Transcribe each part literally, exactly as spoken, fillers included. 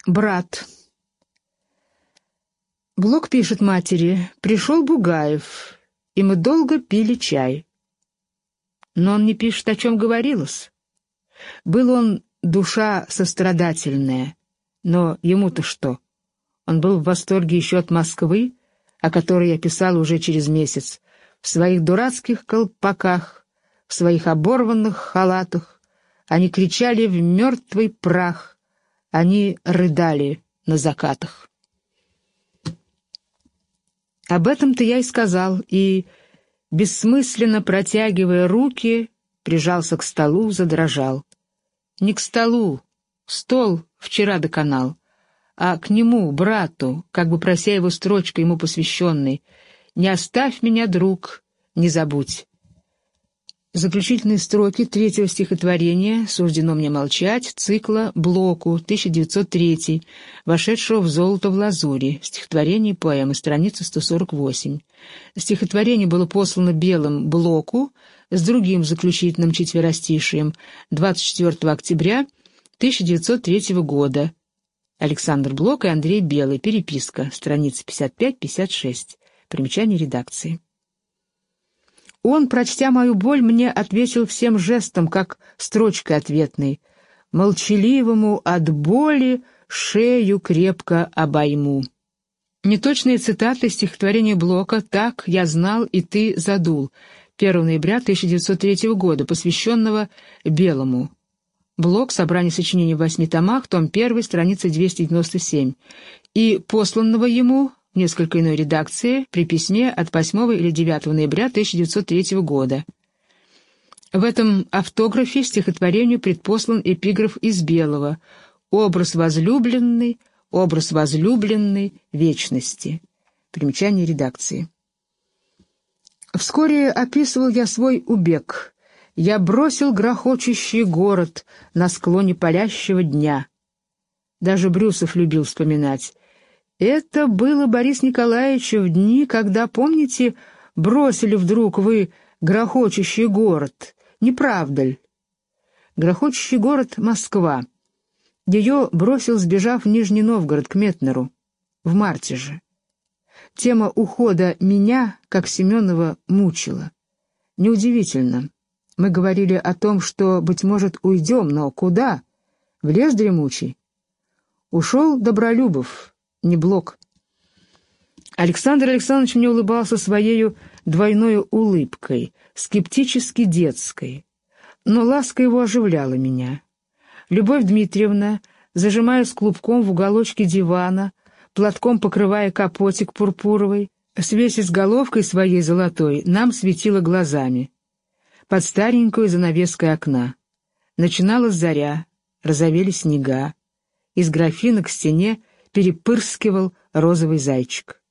Брат. Блок пишет матери: «Пришел Бугаев, и мы долго пили чай». Но он не пишет, о чем говорилось. Был он душа сострадательная, но ему-то что? Он был в восторге еще от Москвы, о которой я писал уже через месяц, в своих дурацких колпаках, в своих оборванных халатах. Они кричали в мертвый прах, они рыдали на закатах. Об этом-то я и сказал, и, бессмысленно протягивая руки, прижался к столу, задрожал. Не к столу, стол вчера доконал, а к нему, брату, как бы прося его строчкой ему посвященной: «Не оставь меня, друг, не забудь». Заключительные строки третьего стихотворения «Суждено мне молчать» цикла «Блоку» тысяча девятьсот третий, вошедшего в «Золото в лазури», стихотворение и поэмы, страница сто сорок восемь. Стихотворение было послано Белым Блоку с другим заключительным четверостишием двадцать четвёртого октября тысяча девятьсот третьего года. Александр Блок и Андрей Белый. Переписка. Страницы пятьдесят пять пятьдесят шесть. Примечание редакции. Он, прочтя мою боль, мне ответил всем жестом, как строчкой ответной: «Молчаливому от боли шею крепко обойму». Неточные цитаты стихотворения Блока «Так я знал, и ты задул» первого ноября тысяча девятьсот третьего года, посвященного Белому. Блок, собрание сочинений в восьми томах, том первый, страница двести девяносто семь, и посланного ему в несколько иной редакции при письме от восьмого или девятого ноября тысяча девятьсот третьего года. В этом автографе стихотворению предпослан эпиграф из Белого: «Образ возлюбленный, образ возлюбленной вечности». Примечание редакции. Вскоре описывал я свой убег. Я бросил грохочущий город на склоне палящего дня. Даже Брюсов любил вспоминать. Это было, Борис Николаевич, в дни, когда, помните, бросили вдруг вы грохочущий город, не правда ли? Грохочущий город — Москва. Ее бросил, сбежав в Нижний Новгород к Метнеру. В марте же. Тема ухода меня, как Семенова, мучила. Неудивительно. Мы говорили о том, что, быть может, уйдем, но куда? В лес дремучий. Ушел Добролюбов, не Блок. Александр Александрович мне улыбался своею двойной улыбкой, скептически детской. Но ласка его оживляла меня. Любовь Дмитриевна, зажимаясь клубком в уголочке дивана, платком покрывая капотик пурпуровый, свесясь головкой своей золотой, нам светила глазами. Под старенькую занавеской окна. Начиналась заря, розовели снега. Из графина к стене перепырскивал розовый зайчик.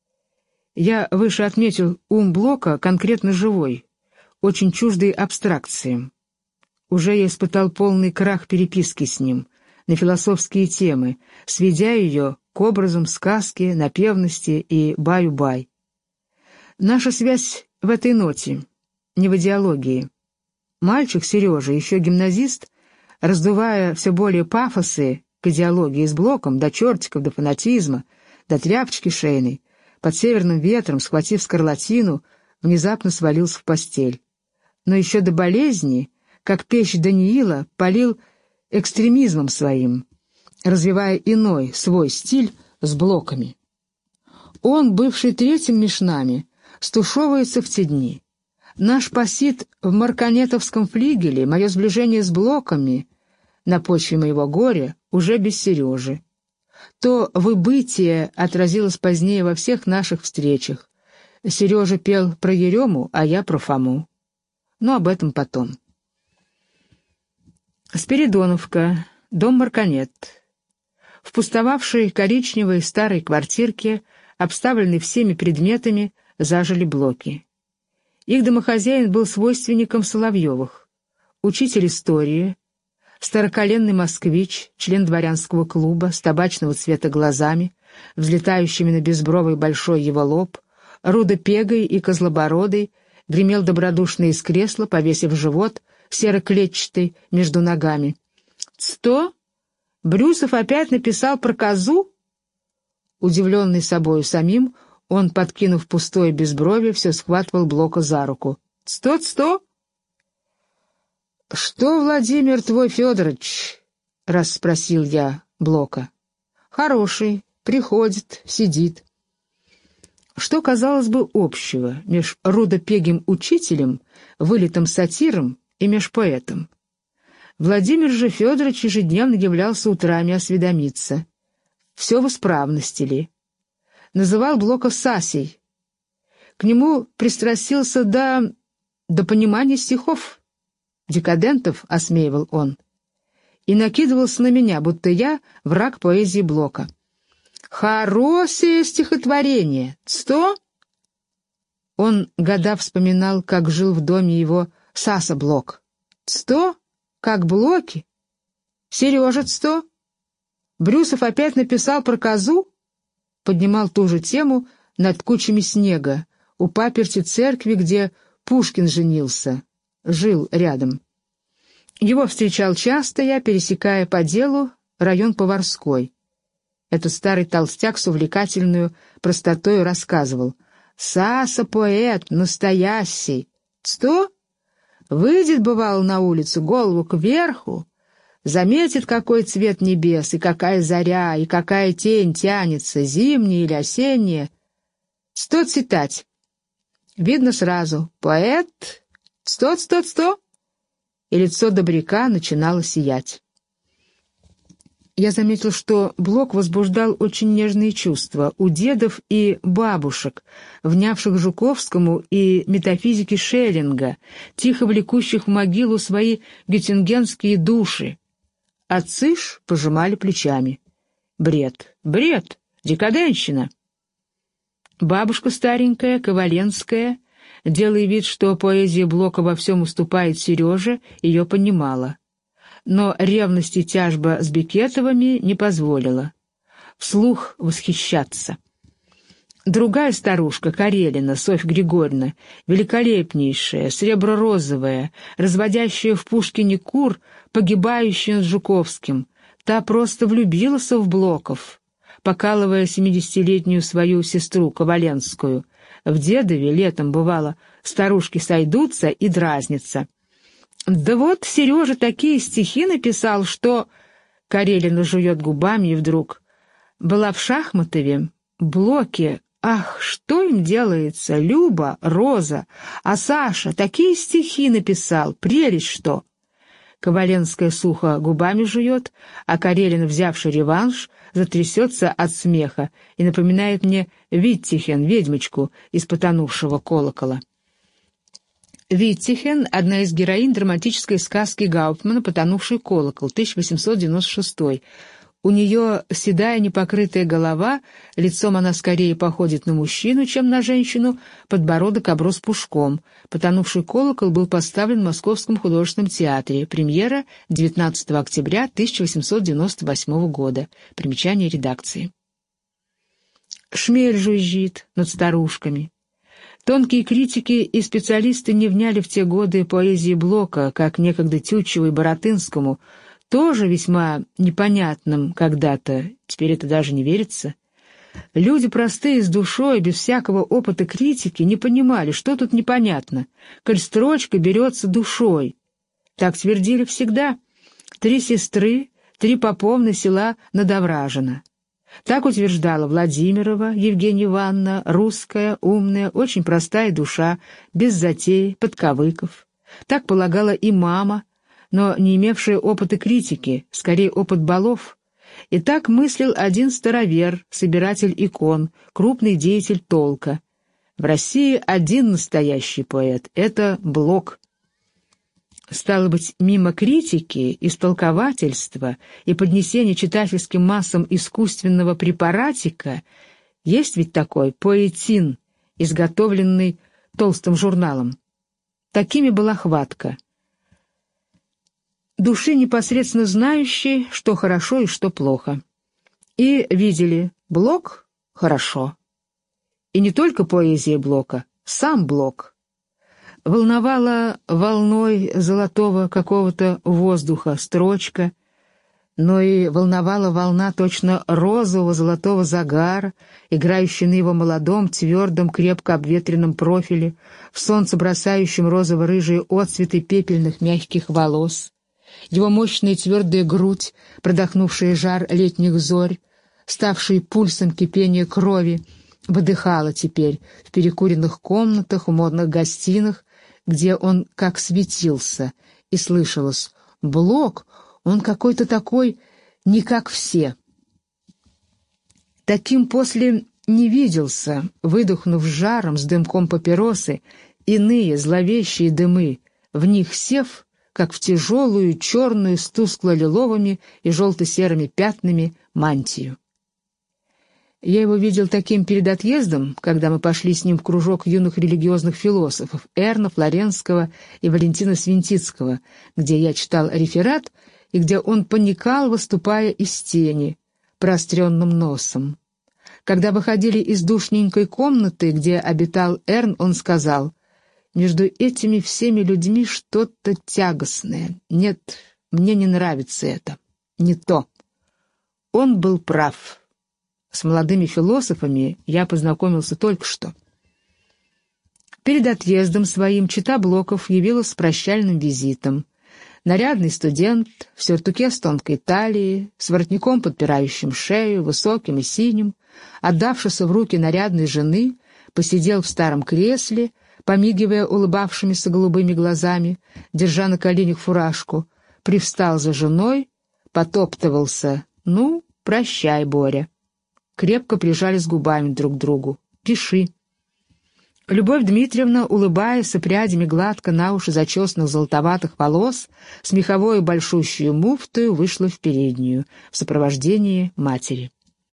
Я выше отметил ум Блока конкретно живой, очень чуждый абстракциям. Уже я испытал полный крах переписки с ним на философские темы, сведя ее к образам сказки, напевности и баю-бай. Наша связь в этой ноте, не в идеологии. Мальчик Сережа, еще гимназист, раздувая все более пафосы к идеологии с Блоком, до чертиков, до фанатизма, до тряпочки шейной, под северным ветром, схватив скарлатину, внезапно свалился в постель. Но еще до болезни, как печь Даниила, палил экстремизмом своим, развивая иной, свой стиль с Блоками. Он, бывший третьим меж нами, стушевывается в те дни. Наш посид в марконетовском флигеле, мое сближение с Блоками на почве моего горя уже без Сережи. То выбытие отразилось позднее во всех наших встречах. Сережа пел про Ерему, а я про Фому. Но об этом потом. Спиридоновка, дом Марконет. В пустовавшей коричневой старой квартирке, обставленной всеми предметами, зажили Блоки. Их домохозяин был свойственником Соловьевых, учитель истории, староколенный москвич, член дворянского клуба, с табачного цвета глазами, взлетающими на безбровый большой его лоб, рудопегой и козлобородой, гремел добродушно из кресла, повесив живот, серо-клетчатый, между ногами. «Сто? Брюсов опять написал про козу? Удивленный собою самим, он, подкинув пустое безбровье, все схватывал Блока за руку. «Сто, сто!» «Что, Владимир твой Федорович?» — раз спросил я Блока. «Хороший, приходит, сидит». Что, казалось бы, общего меж рудопегим учителем, вылитым сатиром и меж поэтом? Владимир же Федорович ежедневно являлся утрами осведомиться, все в исправности ли. Называл Блока Сасей. К нему пристрастился до... до понимания стихов. Декадентов осмеивал он. И накидывался на меня, будто я враг поэзии Блока. «Хорошее стихотворение! Сто?» Он года вспоминал, как жил в доме его Саса Блок. «Сто? Как Блоки? Сережа сто? Брюсов опять написал про козу?» Поднимал ту же тему над кучами снега, у паперти церкви, где Пушкин женился, жил рядом. Его встречал часто я, пересекая по делу район Поварской. Этот старый толстяк с увлекательную простотою рассказывал. «Саса поэт, настоящий. Сто? Выйдет, бывало, на улицу, голову кверху, заметит, какой цвет небес, и какая заря, и какая тень тянется, зимняя или осенняя. Сто цитать. Видно сразу. Поэт. Сто, сто, сто». И лицо добряка начинало сиять. Я заметил, что Блок возбуждал очень нежные чувства у дедов и бабушек, внявших Жуковскому и метафизике Шеллинга, тихо влекущих в могилу свои геттингенские души. Отцы ж пожимали плечами. Бред, бред, декаденщина. Бабушка старенькая, Коваленская, делая вид, что поэзия Блока во всем уступает Сереже, ее понимала. Но ревность и тяжба с Бекетовыми не позволила вслух восхищаться. Другая старушка, Карелина, Софья Григорьевна, великолепнейшая, сребро-розовая, разводящая в Пушкине кур, погибающая над Жуковским, та просто влюбилась в Блоков, покалывая семидесятилетнюю свою сестру Коваленскую. В Дедове летом, бывало, старушки сойдутся и дразнятся. «Да вот Сережа такие стихи написал, что...» Карелина жует губами и вдруг... «Была в Шахматове, Блоке, ах, что им делается, Люба, Роза, а Саша такие стихи написал, прелесть что!» Коваленская сухо губами жует, а Карелина, взявши реванш, затрясется от смеха и напоминает мне Виттихен, ведьмочку из потонувшего колокола. Виттихен — одна из героинь драматической сказки Гауптмана «Потонувший колокол», тысяча восемьсот девяносто шестой. У нее седая непокрытая голова, лицом она скорее походит на мужчину, чем на женщину, подбородок оброс пушком. «Потонувший колокол» был поставлен в Московском художественном театре. Премьера девятнадцатого октября тысяча восемьсот девяносто восьмого года. Примечание редакции. Шмель жужжит над старушками. Тонкие критики и специалисты не вняли в те годы поэзии Блока, как некогда Тютчеву и Баратынскому, тоже весьма непонятным когда-то, теперь это даже не верится. Люди простые, с душой, без всякого опыта критики, не понимали, что тут непонятно, коль строчка берется душой. Так твердили всегда. Три сестры, три поповны села Надовражина. Так утверждала Владимирова Евгения Ивановна, русская, умная, очень простая душа, без затей, подковыков. Так полагала и мама, но не имевшая опыта критики, скорее опыт балов. И так мыслил один старовер, собиратель икон, крупный деятель толка. В России один настоящий поэт — это Блок. Стало быть, мимо критики, истолковательства и поднесения читательским массам искусственного препаратика есть ведь такой поэтин, изготовленный толстым журналом. Такими была хватка. Души, непосредственно знающей, что хорошо и что плохо. И видели: Блок — хорошо. И не только поэзия Блока, сам Блок. Волновала волной золотого какого-то воздуха строчка, но и волновала волна точно розового золотого загара, играющая на его молодом, твердом, крепко обветренном профиле, в солнце бросающем розово-рыжие отцветы пепельных мягких волос, его мощная твердая грудь, продохнувшая жар летних зорь, ставший пульсом кипения крови, выдыхала теперь в перекуренных комнатах, в модных гостинах, где он как светился, и слышалось: «Блок, он какой-то такой, не как все». Таким после не виделся, выдохнув жаром с дымком папиросы, иные зловещие дымы, в них сев, как в тяжелую, черную, с тускло-лиловыми и желто-серыми пятнами мантию. Я его видел таким перед отъездом, когда мы пошли с ним в кружок юных религиозных философов Эрна Флоренского и Валентина Свинтицкого, где я читал реферат и где он паникал, выступая из тени, проостренным носом. Когда выходили из душненькой комнаты, где обитал Эрн, он сказал: «Между этими всеми людьми что-то тягостное. Нет, мне не нравится это. Не то». Он был прав. С молодыми философами я познакомился только что. Перед отъездом своим чета Блоков явилась с прощальным визитом. Нарядный студент, в сюртуке с тонкой талией, с воротником, подпирающим шею, высоким и синим, отдавшийся в руки нарядной жены, посидел в старом кресле, помигивая улыбавшимися голубыми глазами, держа на коленях фуражку, привстал за женой, потоптывался: «Ну, прощай, Боря». Крепко прижались губами друг к другу. «Пиши». Любовь Дмитриевна, улыбаясь и прядями гладко на уши зачесанных золотоватых волос, с меховой большущую муфтою вышла в переднюю в сопровождении матери.